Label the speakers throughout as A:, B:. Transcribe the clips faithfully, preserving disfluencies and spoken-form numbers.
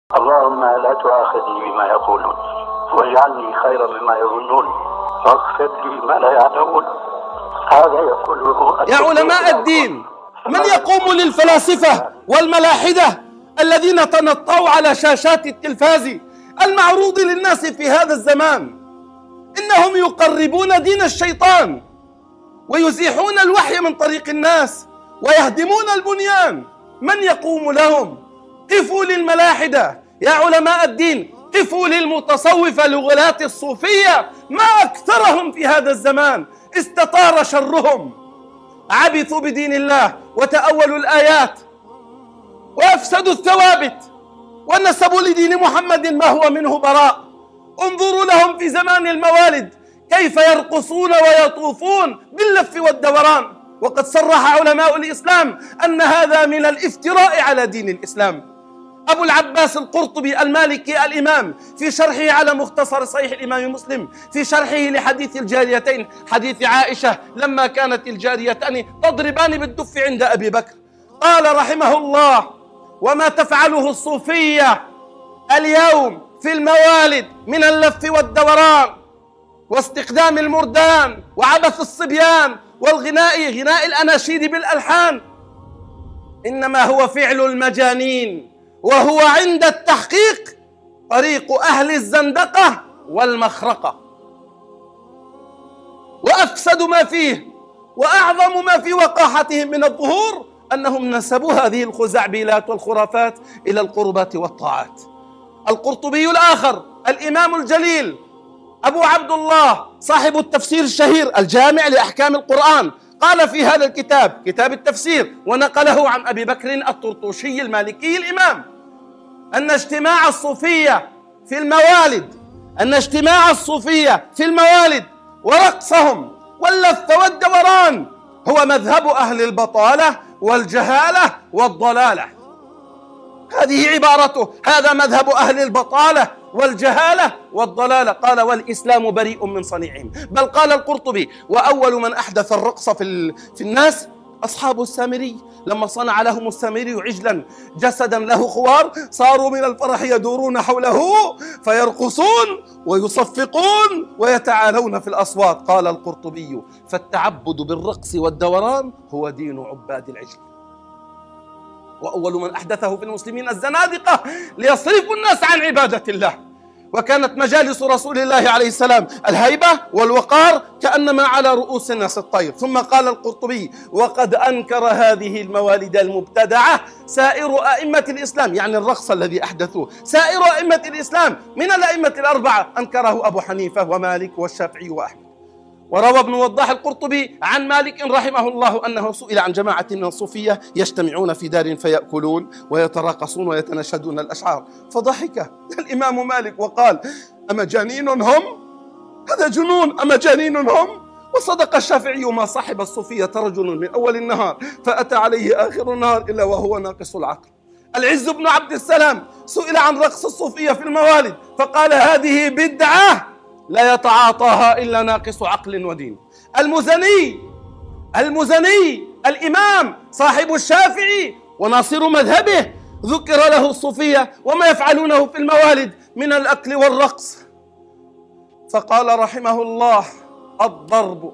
A: اللهم لا تؤاخذني بما يقولون واجعلني خيرا مما يظنون واغفر لي ما لا يعلمون. هذا يقوله
B: يا علماء الدين. من يقوم للفلاسفة والملاحدة الذين تنطوا على شاشات التلفاز المعروض للناس في هذا الزمان؟ إنهم يقربون دين الشيطان ويزيحون الوحي من طريق الناس ويهدمون البنيان. من يقوم لهم؟ قفوا للملاحدة يا علماء الدين، قفوا للمتصوفة لغلاة الصوفية، ما أكثرهم في هذا الزمان، استطار شرهم، عبثوا بدين الله وتأولوا الآيات وأفسدوا الثوابت ونسبوا لدين محمد ما هو منه براء. انظروا لهم في زمان الموالد كيف يرقصون ويطوفون باللف والدوران، وقد صرح علماء الإسلام أن هذا من الافتراء على دين الإسلام. أبو العباس القرطبي المالكي الإمام في شرحه على مختصر صحيح الإمام مسلم في شرحه لحديث الجاريتين، حديث عائشة لما كانت الجاريتان تضربان بالدف عند أبي بكر، قال رحمه الله: وما تفعله الصوفية اليوم في الموالد من اللف والدوران واستخدام المردان وعبث الصبيان والغناء غناء الأناشيد بالألحان إنما هو فعل المجانين، وهو عند التحقيق طريق أهل الزندقة والمخرقة. وأفسد ما فيه وأعظم ما في وقاحتهم من الظهور أنهم نسبوا هذه الخزعبلات والخرافات إلى القربات والطاعات. القرطبي الآخر الإمام الجليل أبو عبد الله صاحب التفسير الشهير الجامع لأحكام القرآن قال في هذا الكتاب، كتاب التفسير، ونقله عن أبي بكر الطرطوشي المالكي الإمام، أن اجتماع الصوفية في الموالد أن اجتماع الصوفية في الموالد ورقصهم واللف والدوران هو مذهب أهل البطالة والجهالة والضلالة. هذه عبارته: هذا مذهب أهل البطالة والجهالة والضلالة. قال: والإسلام بريء من صنيعهم. بل قال القرطبي: وأول من أحدث الرقص في, في الناس أصحاب السامري، لما صنع لهم السامري عجلا جسدا له خوار صاروا من الفرح يدورون حوله فيرقصون ويصفقون ويتعالون في الأصوات. قال القرطبي: فالتعبد بالرقص والدوران هو دين عباد العجل. وأول من أحدثه في المسلمين الزنادقة ليصرفوا الناس عن عبادة الله. وكانت مجالس رسول الله عليه السلام الهيبة والوقار كأنما على رؤوس الناس الطير. ثم قال القرطبي: وقد أنكر هذه الموالد المبتدعة سائر أئمة الإسلام، يعني الرقص الذي أحدثوه سائر أئمة الإسلام من الأئمة الأربعة، أنكره أبو حنيفة ومالك والشافعي وأحمد. وروى ابن وضاح القرطبي عن مالك رحمه الله أنه سئل عن جماعة من الصوفية يجتمعون في دار فيأكلون ويتراقصون ويتناشدون الأشعار، فضحك الإمام مالك وقال: أمجانين هم؟ هذا جنون، أمجانين هم؟ وصدق الشافعي: ما صاحب الصوفية رجل من أول النهار فأتى عليه آخر النهار إلا وهو ناقص العقل. العز بن عبد السلام سئل عن رقص الصوفية في الموالد فقال: هذه بدعة لا يتعاطاها إلا ناقص عقل ودين. المزني المزني الإمام صاحب الشافعي وناصر مذهبه ذكر له الصوفية وما يفعلونه في الموالد من الأكل والرقص، فقال رحمه الله: الضرب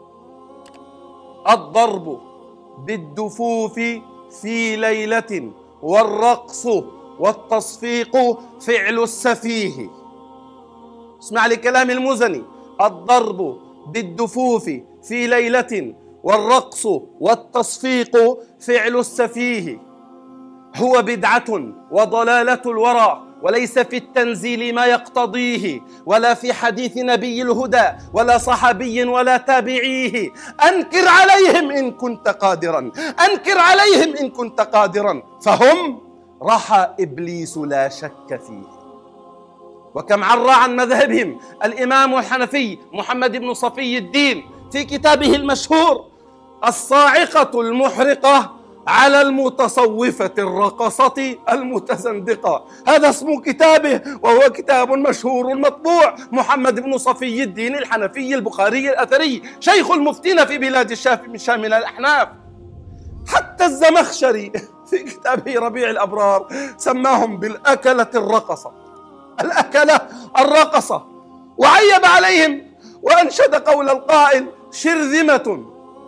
B: الضرب بالدفوف في ليلة والرقص والتصفيق فعل السفيه. اسمع لكلام المزني: الضرب بالدفوف في ليلة والرقص والتصفيق فعل السفيه هو بدعة وضلالة الورى، وليس في التنزيل ما يقتضيه ولا في حديث نبي الهدى ولا صحابي ولا تابعيه. أنكر عليهم إن كنت قادرا أنكر عليهم إن كنت قادرا فهم رحى إبليس لا شك فيه. وكم عرى عن مذهبهم الإمام الحنفي محمد بن صفي الدين في كتابه المشهور الصاعقة المحرقة على المتصوفة الرقصة المتزندقة. هذا اسم كتابه، وهو كتاب مشهور مطبوع. محمد بن صفي الدين الحنفي البخاري الأثري، شيخ المفتين في بلاد الشام من الأحناف. حتى الزمخشري في كتابه ربيع الأبرار سماهم بالأكلة الرقصة، الأكلة الرقصة، وعيب عليهم وأنشد قول القائل: شرذمة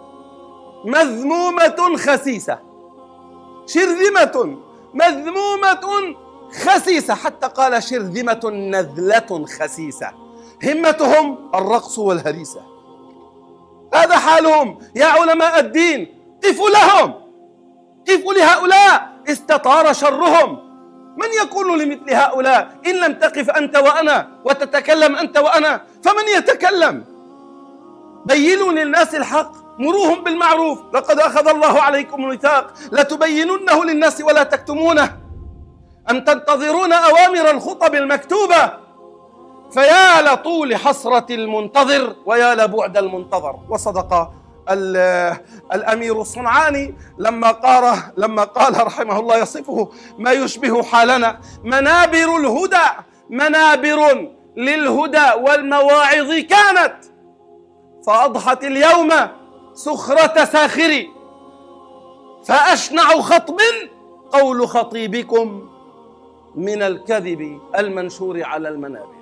B: مذمومة خسيسة، شرذمة مذمومة خسيسة، حتى قال شرذمة نذلة خسيسة، همتهم الرقص والهريسة. هذا حالهم يا علماء الدين، قفوا لهم، قفوا لهؤلاء استطار شرهم. من يكون لمثل هؤلاء؟ إن لم تقف أنت وأنا وتتكلم أنت وأنا فمن يتكلم؟ بينوا للناس الحق، مروهم بالمعروف، لقد أخذ الله عليكم الميثاق لتبيننه للناس ولا تكتمونه. أم تنتظرون أوامر الخطب المكتوبة؟ فيا لطول حسرة المنتظر ويا لبعد المنتظر. وصدق الأمير الصنعاني لما قال لما قال رحمه الله يصفه ما يشبه حالنا: منابر الهدى منابر للهدى والمواعظ كانت، فأضحت اليوم سخرة ساخر، فأشنع خطب قول خطيبكم من الكذب المنشور على المنابر.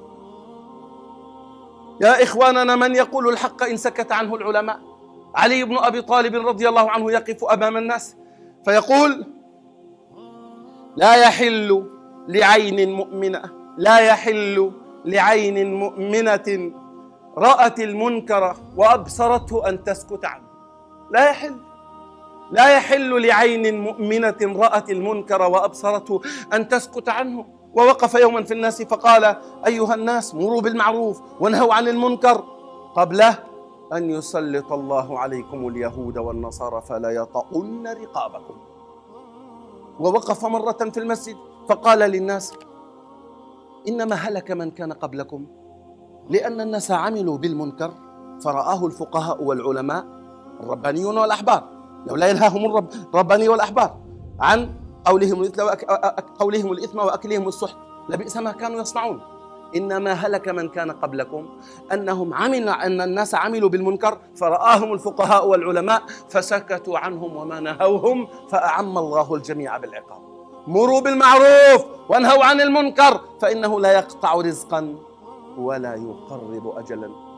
B: يا إخواننا، من يقول الحق إن سكت عنه العلماء؟ علي بن أبي طالب رضي الله عنه يقف أمام الناس فيقول: لا يحل لعين مؤمنة لا يحل لعين مؤمنة رأت المنكر وأبصرته أن تسكت عنه. لا يحل لا يحل لعين مؤمنة رأت المنكر وأبصرته أن تسكت عنه. ووقف يوما في الناس فقال: أيها الناس، مروا بالمعروف وانهوا عن المنكر قبل أن يسلط الله عليكم اليهود والنصارى فلا يطؤن رقابكم. ووقف مرة في المسجد فقال للناس: إنما هلك من كان قبلكم لأن الناس عملوا بالمنكر فرآه الفقهاء والعلماء الربانيون والأحبار، لولا ينهاهم الرباني والأحبار عن قولهم قولهم الإثم وأكلهم السحت لبئس ما كانوا يصنعون. إنما هلك من كان قبلكم أنهم عمل أن الناس عملوا بالمنكر فرآهم الفقهاء والعلماء فسكتوا عنهم وما نهوهم فأعم الله الجميع بالعقاب. مروا بالمعروف وانهوا عن المنكر فإنه لا يقطع رزقا ولا يقرب أجلا.